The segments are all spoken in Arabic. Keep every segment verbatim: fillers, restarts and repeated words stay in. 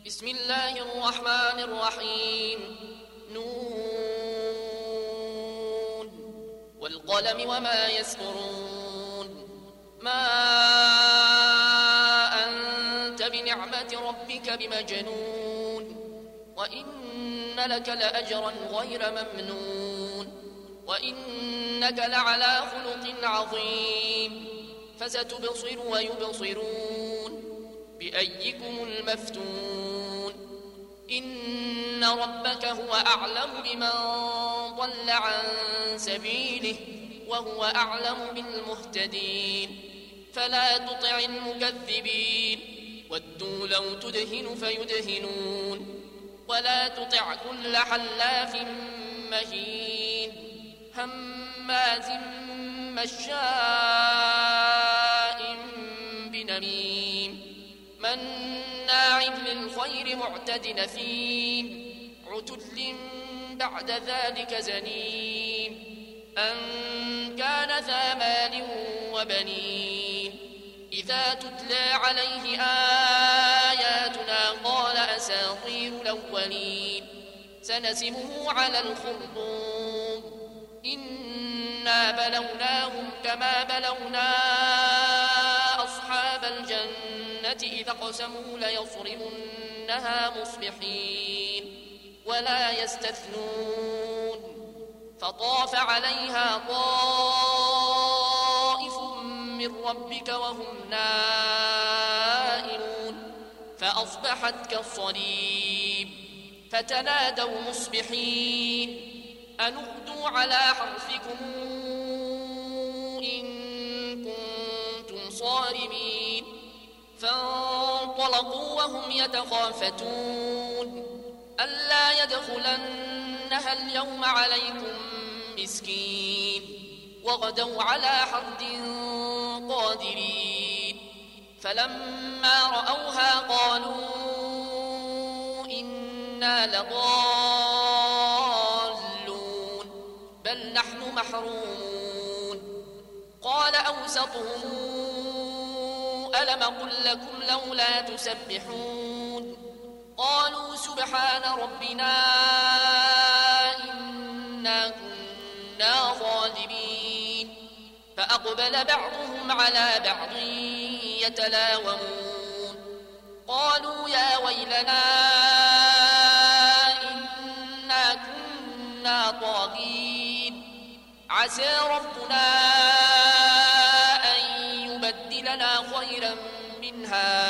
بسم الله الرحمن الرحيم. نون والقلم وما يسطرون. ما أنت بنعمة ربك بمجنون، وإن لك لأجرا غير ممنون، وإنك لعلى خلق عظيم. فستبصر ويبصرون بأيكم المفتون. إن ربك هو أعلم بمن ضل عن سبيله وهو أعلم بالمهتدين. فلا تطع المكذبين، ودوا لو تدهن فيدهنون. ولا تطع كل حلاف مهين هماز مشاء بنميم مناع للخير معتد أثيم عتل بعد ذلك زنيم أن كان ذا مال وبنين. إذا تتلى عليه آياتنا قال أساطير الأولين. سنسمه على الخرطوم. إنا بلوناهم كما بلونا أصحاب الجنة إذا اقسموا ليصرمنها مصبحين ولا يستثنون. فطاف عليها طائف من ربك وهم نائمون فأصبحت كالصريم. فتنادوا مصبحين أن اغدوا على حرثكم إن كنتم صارمين. فانطلقوا وهم يتخافتون ألا يدخلنها اليوم عليكم مسكين. وغدوا على حرد قادرين. فلما رأوها قالوا إنا لضالون بل نحن محرومون. قال أوسطهم ألم قل لكم لولا تسبحون. قالوا سبحان ربنا إنا كنا ظالمين. فأقبل بعضهم على بعض يتلاومون. قالوا يا ويلنا إنا كنا طاغين. عسى ربنا أن يبدلنا خيرا منها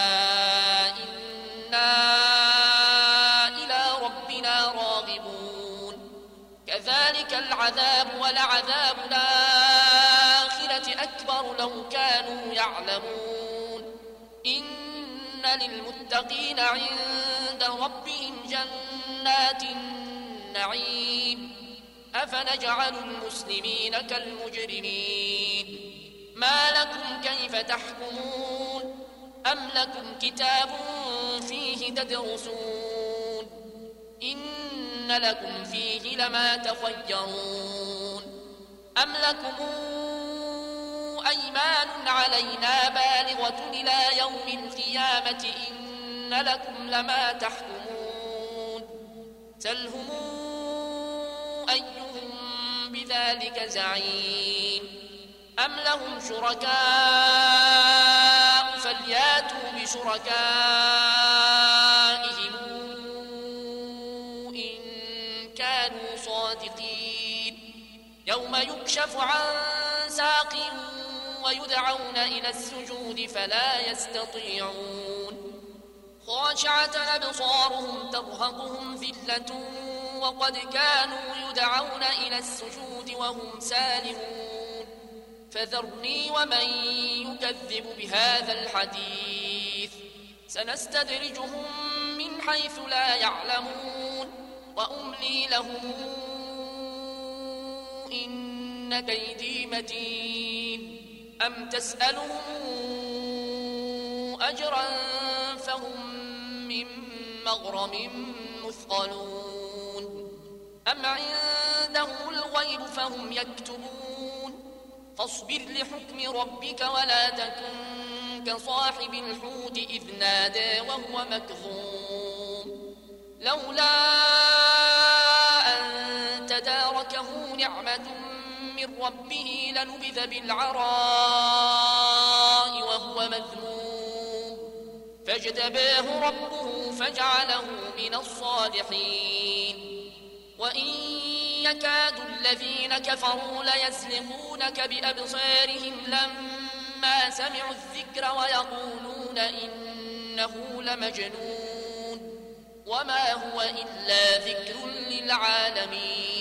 إنا إلى ربنا راغبون. كذلك العذاب ولعذاب الآخرة أكبر لو كانوا يعلمون. إن للمتقين عند ربهم جنات النعيم. أفنجعل المسلمين كالمجرمين. ما لكم كيف تحكمون. أم لكم كتاب فيه تدرسون إن لكم فيه لما تخيرون. أم لكم أيمان علينا بالغة إلى يوم القيامة إن لكم لما تحكمون. سلهم أيهم بذلك زعيم. أم لهم شركاء فلياتوا بشركائهم إن كانوا صادقين. يوم يكشف عن ساق ويدعون إلى السجود فلا يستطيعون. خاشعة أبصارهم ترهقهم ذلة وقد كانوا يدعون إلى السجود وهم سالمون. فذرني ومن يكذب بهذا الحديث سنستدرجهم من حيث لا يعلمون وأملي لهم إن كيدي متين. أم تسألهم أجرا فهم من مغرم مثقلون. أم عندهم الغيب فهم يكتبون. فاصبر لحكم ربك ولا تكن كصاحب الحوت إذ نادى وهو مكظوم لولا أن تداركه نعمة من ربه لنبذ بالعراء وهو مذموم فاجتباه ربه فجعله من الصالحين وإن يكاد الذين كفروا ليزلقونك بأبصارهم لما سمعوا الذكر ويقولون إنه لمجنون وما هو إلا ذكر للعالمين